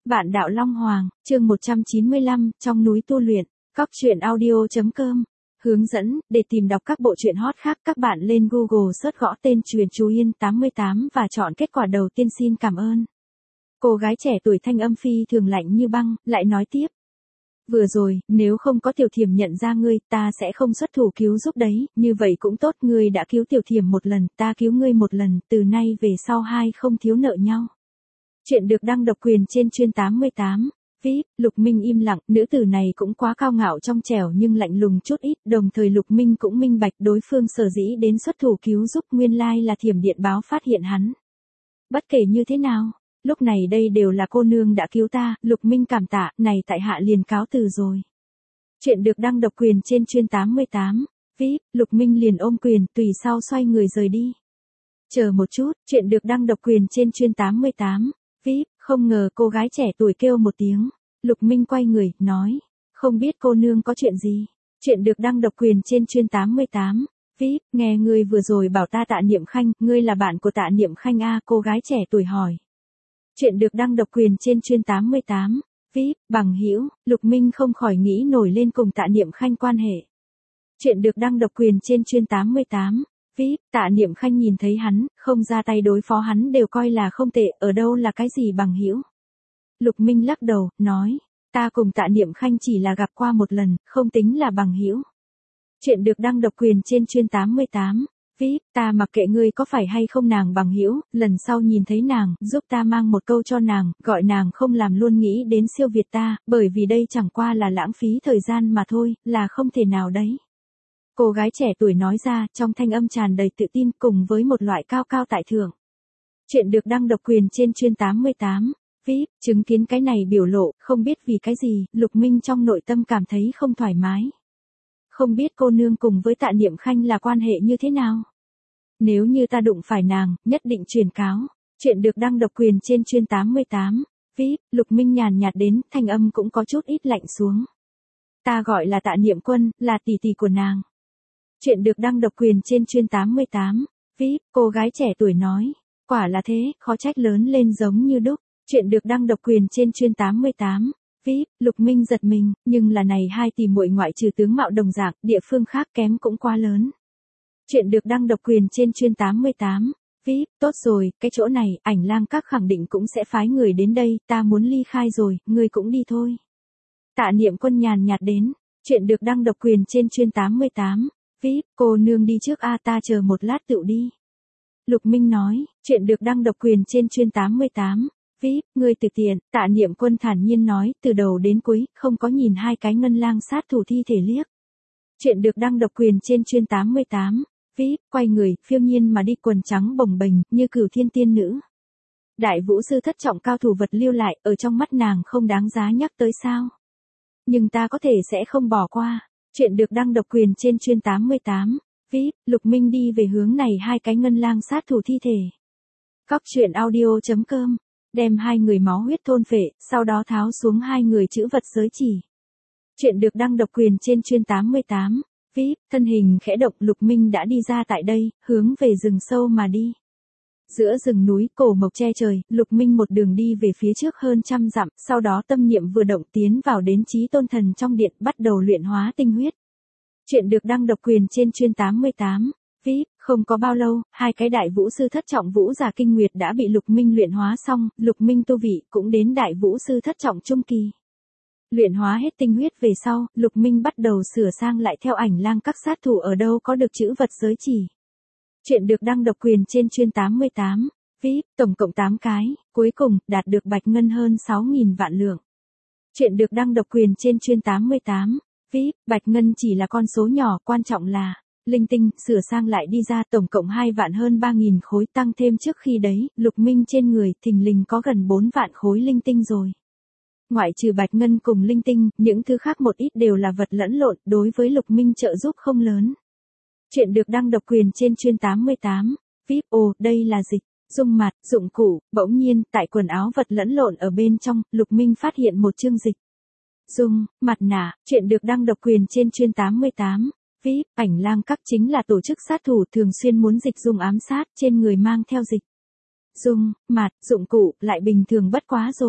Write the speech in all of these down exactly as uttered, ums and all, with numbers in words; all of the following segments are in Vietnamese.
Vạn Đạo Long Hoàng, chương một trăm chín mươi lăm, trong núi tu luyện, Cóc truyện audio chấm com. Hướng dẫn, để tìm đọc các bộ truyện hot khác các bạn lên Google search gõ tên Truyện Chú Yên tám mươi tám và chọn kết quả đầu tiên. Xin cảm ơn. Cô gái trẻ tuổi thanh âm phi thường lạnh như băng, lại nói tiếp. Vừa rồi, nếu không có Tiểu Thiểm nhận ra ngươi, ta sẽ không xuất thủ cứu giúp đấy, như vậy cũng tốt, ngươi đã cứu Tiểu Thiểm một lần, ta cứu ngươi một lần, từ nay về sau hai không thiếu nợ nhau. Chuyện được đăng độc quyền trên chuyên tám mươi tám. vê i pê, Lục Minh im lặng, nữ tử này cũng quá cao ngạo trong trẻo nhưng lạnh lùng chút ít, đồng thời Lục Minh cũng minh bạch đối phương sở dĩ đến xuất thủ cứu giúp nguyên lai là Thiểm Điện báo phát hiện hắn. Bất kể như thế nào, lúc này đây đều là cô nương đã cứu ta, Lục Minh cảm tạ, này tại hạ liền cáo từ rồi. Chuyện được đăng độc quyền trên chuyên tám mươi tám. vê i pê, Lục Minh liền ôm quyền, tùy sau xoay người rời đi. Chờ một chút, chuyện được đăng độc quyền trên chuyên tám mươi tám. vê i pê, không ngờ cô gái trẻ tuổi kêu một tiếng. Lục Minh quay người, nói. Không biết cô nương có chuyện gì? Chuyện được đăng độc quyền trên chuyên tám mươi tám. vê i pê, nghe ngươi vừa rồi bảo ta Tạ Niệm Khanh, ngươi là bạn của Tạ Niệm Khanh a? Cô gái trẻ tuổi hỏi. Chuyện được đăng độc quyền trên chuyên tám mươi tám. vê i pê, bằng hữu, Lục Minh không khỏi nghĩ nổi lên cùng Tạ Niệm Khanh quan hệ. Chuyện được đăng độc quyền trên chuyên tám mươi tám. vê i pê, Tạ Niệm Khanh nhìn thấy hắn, không ra tay đối phó hắn đều coi là không tệ, ở đâu là cái gì bằng hữu. Lục Minh lắc đầu, nói, ta cùng Tạ Niệm Khanh chỉ là gặp qua một lần, không tính là bằng hữu. Chuyện được đăng độc quyền trên chuyên tám mươi tám. vê i pê, ta mặc kệ ngươi có phải hay không nàng bằng hữu, lần sau nhìn thấy nàng, giúp ta mang một câu cho nàng, gọi nàng không làm luôn nghĩ đến siêu việt ta, bởi vì đây chẳng qua là lãng phí thời gian mà thôi, là không thể nào đấy. Cô gái trẻ tuổi nói ra, trong thanh âm tràn đầy tự tin cùng với một loại cao cao tại thượng. Chuyện được đăng độc quyền trên chuyên tám mươi tám. vê i pê, chứng kiến cái này biểu lộ, không biết vì cái gì, Lục Minh trong nội tâm cảm thấy không thoải mái. Không biết cô nương cùng với Tạ Niệm Khanh là quan hệ như thế nào? Nếu như ta đụng phải nàng, nhất định truyền cáo. Chuyện được đăng độc quyền trên chuyên tám mươi tám. vê i pê, Lục Minh nhàn nhạt đến, thanh âm cũng có chút ít lạnh xuống. Ta gọi là Tạ Niệm Quân, là tỷ tỷ của nàng. Chuyện được đăng độc quyền trên chuyên tám mươi tám. vê i pê, cô gái trẻ tuổi nói. Quả là thế, khó trách lớn lên giống như đúc. Chuyện được đăng độc quyền trên chuyên tám mươi tám. vê i pê, Lục Minh giật mình, nhưng là này hai tỷ muội ngoại trừ tướng mạo đồng dạng, địa phương khác kém cũng quá lớn. Chuyện được đăng độc quyền trên chuyên tám mươi tám. vê i pê, tốt rồi, cái chỗ này, Ảnh Lang Các khẳng định cũng sẽ phái người đến đây, ta muốn ly khai rồi, ngươi cũng đi thôi. Tạ Niệm Quân nhàn nhạt đến. Chuyện được đăng độc quyền trên chuyên tám mươi tám. vê i pê, cô nương đi trước a, ta chờ một lát tựu đi. Lục Minh nói, chuyện được đăng độc quyền trên chuyên tám mươi tám. vê i pê, ngươi tự tiện, Tạ Niệm Quân thản nhiên nói, từ đầu đến cuối, không có nhìn hai cái ngân lang sát thủ thi thể liếc. Chuyện được đăng độc quyền trên chuyên tám mươi tám. vê i pê, quay người, phiêu nhiên mà đi, quần trắng bồng bềnh, như cửu thiên tiên nữ. Đại vũ sư thất trọng cao thủ vật lưu lại, ở trong mắt nàng không đáng giá nhắc tới sao. Nhưng ta có thể sẽ không bỏ qua. Chuyện được đăng độc quyền trên chuyên tám mươi tám. vê i pê, Lục Minh đi về hướng này hai cái ngân lang sát thủ thi thể. Cóc truyện audio chấm com. Đem hai người máu huyết thôn phệ, sau đó tháo xuống hai người chữ vật giới chỉ. Chuyện được đăng độc quyền trên chuyên tám mươi tám. vê i pê, thân hình khẽ động, Lục Minh đã đi ra tại đây, hướng về rừng sâu mà đi. Giữa rừng núi, cổ mộc che trời, Lục Minh một đường đi về phía trước hơn trăm dặm, sau đó tâm niệm vừa động tiến vào đến Chí Tôn Thần trong điện, bắt đầu luyện hóa tinh huyết. Chuyện được đăng độc quyền trên chuyên tám mươi tám. vê i pê, không có bao lâu, hai cái đại vũ sư thất trọng vũ giả kinh nguyệt đã bị Lục Minh luyện hóa xong, Lục Minh tu vị cũng đến đại vũ sư thất trọng trung kỳ. Luyện hóa hết tinh huyết về sau, Lục Minh bắt đầu sửa sang lại theo Ảnh Lang Các sát thủ ở đâu có được chữ vật giới chỉ. Chuyện được đăng độc quyền trên chuyên tám mươi tám. vê i pê, tổng cộng tám cái, cuối cùng, đạt được bạch ngân hơn sáu nghìn vạn lượng. Chuyện được đăng độc quyền trên chuyên tám mươi tám. vê i pê, bạch ngân chỉ là con số nhỏ, quan trọng là linh tinh, sửa sang lại đi ra tổng cộng hai vạn hơn ba nghìn khối, tăng thêm trước khi đấy, Lục Minh trên người thình lình có gần bốn vạn khối linh tinh rồi. Ngoại trừ bạch ngân cùng linh tinh, những thứ khác một ít đều là vật lẫn lộn, đối với Lục Minh trợ giúp không lớn. Chuyện được đăng độc quyền trên chuyên tám mươi tám. vê i pê, ồ, đây là dịch, dung mặt, dụng cụ, bỗng nhiên, tại quần áo vật lẫn lộn ở bên trong, Lục Minh phát hiện một chương dịch. Dung, mặt nạ, chuyện được đăng độc quyền trên chuyên tám mươi tám. vê i pê, Ảnh Lang Các chính là tổ chức sát thủ thường xuyên muốn dịch dung ám sát, trên người mang theo dịch. Dung, mặt, dụng cụ, lại bình thường bất quá rồi.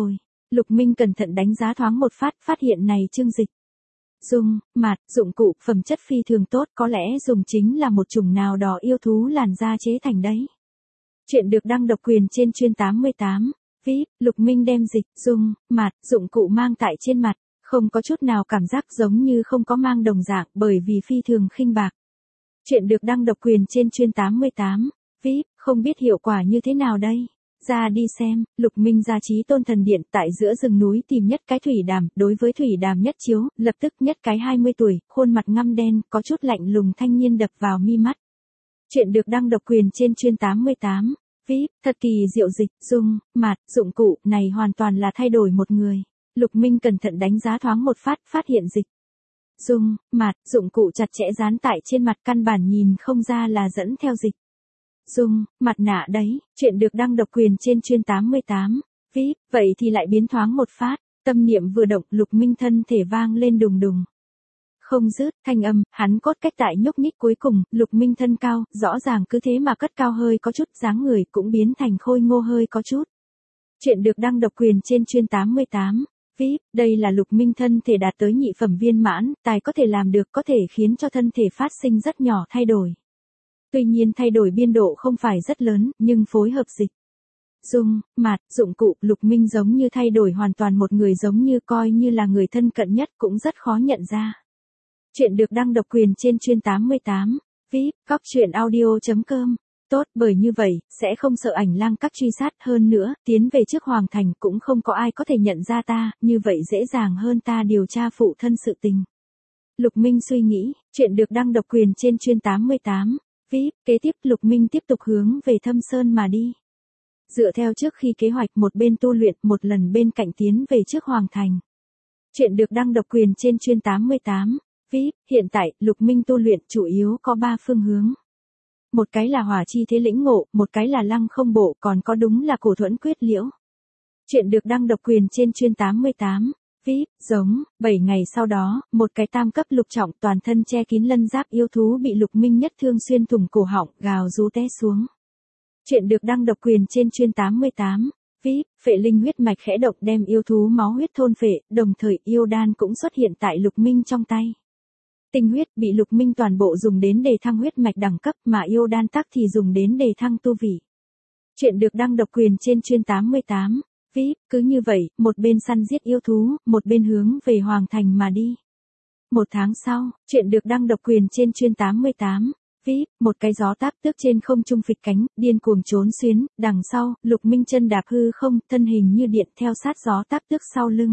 Lục Minh cẩn thận đánh giá thoáng một phát, phát hiện này chương dịch. Dung, mạt, dụng cụ, phẩm chất phi thường tốt, có lẽ dùng chính là một chủng nào đó yêu thú làn da chế thành đấy. Chuyện được đăng độc quyền trên chuyên tám mươi tám. vê i pê, Lục Minh đem dịch, dung, mạt, dụng cụ mang tại trên mặt, không có chút nào cảm giác giống như không có mang đồng dạng bởi vì phi thường khinh bạc. Chuyện được đăng độc quyền trên chuyên tám mươi tám. vê i pê, không biết hiệu quả như thế nào đây. Ra đi xem, Lục Minh ra Chí Tôn Thần Điện tại giữa rừng núi tìm nhất cái thủy đàm, đối với thủy đàm nhất chiếu, lập tức nhất cái hai mươi tuổi, khuôn mặt ngăm đen, có chút lạnh lùng thanh niên đập vào mi mắt. Chuyện được đăng độc quyền trên chuyên tám mươi tám. vê i pê, thật kỳ diệu dịch, dung, mạt, dụng cụ, này hoàn toàn là thay đổi một người. Lục Minh cẩn thận đánh giá thoáng một phát, phát hiện dịch. Dung, mạt, dụng cụ chặt chẽ dán tại trên mặt căn bản nhìn không ra là dẫn theo dịch. Dung, mặt nạ đấy, chuyện được đăng độc quyền trên chuyên tám mươi tám. vê i pê, vậy thì lại biến thoáng một phát, tâm niệm vừa động, Lục Minh thân thể vang lên đùng đùng. Không dứt, thanh âm, hắn cốt cách tại nhúc nhích cuối cùng, Lục Minh thân cao, rõ ràng cứ thế mà cất cao hơi có chút, dáng người cũng biến thành khôi ngô hơi có chút. Chuyện được đăng độc quyền trên chuyên tám mươi tám. vê i pê, đây là Lục Minh thân thể đạt tới nhị phẩm viên mãn, tài có thể làm được có thể khiến cho thân thể phát sinh rất nhỏ thay đổi. Tuy nhiên thay đổi biên độ không phải rất lớn, nhưng phối hợp dịch. Dung, mạt, dụng cụ, Lục Minh giống như thay đổi hoàn toàn một người giống như coi như là người thân cận nhất cũng rất khó nhận ra. Chuyện được đăng độc quyền trên chuyên tám mươi tám. vê i pê, cóc truyện audio chấm com. Tốt, bởi như vậy, sẽ không sợ ảnh lang các truy sát hơn nữa, tiến về trước Hoàng Thành cũng không có ai có thể nhận ra ta, như vậy dễ dàng hơn ta điều tra phụ thân sự tình. Lục Minh suy nghĩ, chuyện được đăng độc quyền trên chuyên tám mươi tám. vê i pê, kế tiếp Lục Minh tiếp tục hướng về Thâm Sơn mà đi. Dựa theo trước khi kế hoạch một bên tu luyện một lần bên cạnh tiến về trước Hoàng Thành. Chuyện được đăng độc quyền trên chuyên tám mươi tám. vê i pê, hiện tại, Lục Minh tu luyện chủ yếu có ba phương hướng. Một cái là hỏa chi thế lĩnh ngộ, một cái là lăng không bộ, còn có đúng là cổ thuẫn quyết liễu. Chuyện được đăng độc quyền trên chuyên tám mươi tám. vê i pê, giống, bảy ngày sau đó, một cái tam cấp lục trọng toàn thân che kín lân giáp yêu thú bị Lục Minh nhất thương xuyên thủng cổ họng, gào rú té xuống. Chuyện được đăng độc quyền trên chuyên tám mươi tám. vê i pê, phệ linh huyết mạch khẽ động đem yêu thú máu huyết thôn phệ, đồng thời yêu đan cũng xuất hiện tại Lục Minh trong tay. Tinh huyết bị Lục Minh toàn bộ dùng đến đề thăng huyết mạch đẳng cấp mà yêu đan tắc thì dùng đến đề thăng tu vị. Chuyện được đăng độc quyền trên chuyên tám mươi tám. vê i pê, cứ như vậy, một bên săn giết yêu thú, một bên hướng về Hoàng Thành mà đi. Một tháng sau, chuyện được đăng độc quyền trên chuyên tám mươi tám. vê i pê, một cái gió táp tước trên không trung phịch cánh, điên cuồng trốn xuyến, đằng sau, Lục Minh chân đạp hư không, thân hình như điện theo sát gió táp tước sau lưng.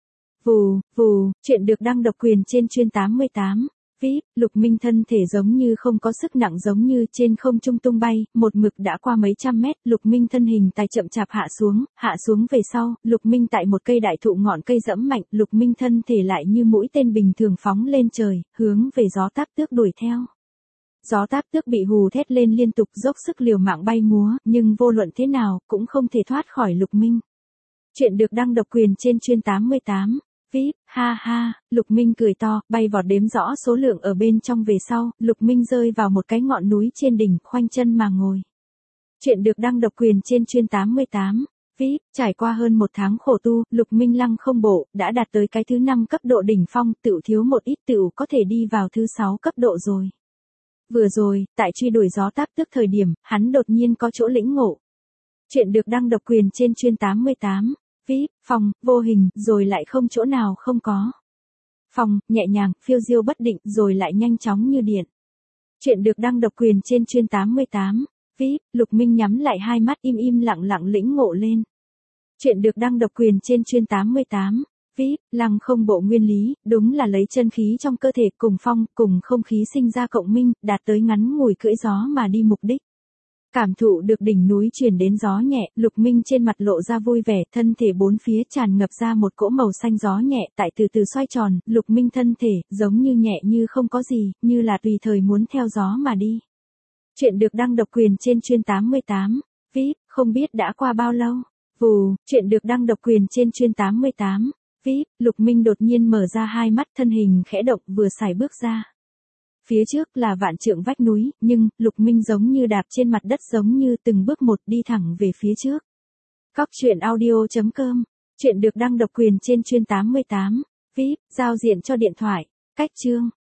Vù, vù, chuyện được đăng độc quyền trên chuyên tám mươi tám. vê i pê, Lục Minh thân thể giống như không có sức nặng giống như trên không trung tung bay, một mực đã qua mấy trăm mét, Lục Minh thân hình tài chậm chạp hạ xuống, hạ xuống về sau, Lục Minh tại một cây đại thụ ngọn cây dẫm mạnh, Lục Minh thân thể lại như mũi tên bình thường phóng lên trời, hướng về gió táp tước đuổi theo. Gió táp tước bị hù thét lên liên tục dốc sức liều mạng bay múa, nhưng vô luận thế nào, cũng không thể thoát khỏi Lục Minh. Chuyện được đăng độc quyền trên chuyên tám mươi tám. vê i pê, ha ha, Lục Minh cười to, bay vọt đếm rõ số lượng ở bên trong về sau, Lục Minh rơi vào một cái ngọn núi trên đỉnh, khoanh chân mà ngồi. Chuyện được đăng độc quyền trên chuyên tám mươi tám. vê i pê, trải qua hơn một tháng khổ tu, Lục Minh lăng không bộ, đã đạt tới cái thứ năm cấp độ đỉnh phong, tựu thiếu một ít tựu có thể đi vào thứ sáu cấp độ rồi. Vừa rồi, tại truy đuổi gió táp tước thời điểm, hắn đột nhiên có chỗ lĩnh ngộ. Chuyện được đăng độc quyền trên chuyên tám mươi tám. vê i pê, phòng, vô hình, rồi lại không chỗ nào không có. Phòng, nhẹ nhàng, phiêu diêu bất định, rồi lại nhanh chóng như điện. Chuyện được đăng độc quyền trên chuyên tám mươi tám. vê i pê, Lục Minh nhắm lại hai mắt im im lặng lặng lĩnh ngộ lên. Chuyện được đăng độc quyền trên chuyên tám mươi tám. vê i pê, lăng không bộ nguyên lý, đúng là lấy chân khí trong cơ thể cùng phong, cùng không khí sinh ra cộng minh, đạt tới ngắn ngủi cưỡi gió mà đi mục đích. Cảm thụ được đỉnh núi truyền đến gió nhẹ, Lục Minh trên mặt lộ ra vui vẻ, thân thể bốn phía tràn ngập ra một cỗ màu xanh gió nhẹ, tại từ từ xoay tròn, Lục Minh thân thể, giống như nhẹ như không có gì, như là tùy thời muốn theo gió mà đi. Chuyện được đăng độc quyền trên chuyên tám mươi tám. vê i pê, không biết đã qua bao lâu. Vù, chuyện được đăng độc quyền trên chuyên tám mươi tám. vê i pê, Lục Minh đột nhiên mở ra hai mắt, thân hình khẽ động vừa xài bước ra. Phía trước là vạn trượng vách núi, nhưng, Lục Minh giống như đạp trên mặt đất giống như từng bước một đi thẳng về phía trước. cóc truyện audio chấm com Chuyện được đăng độc quyền trên chuyên tám mươi tám. vê i pê, giao diện cho điện thoại. Cách chương.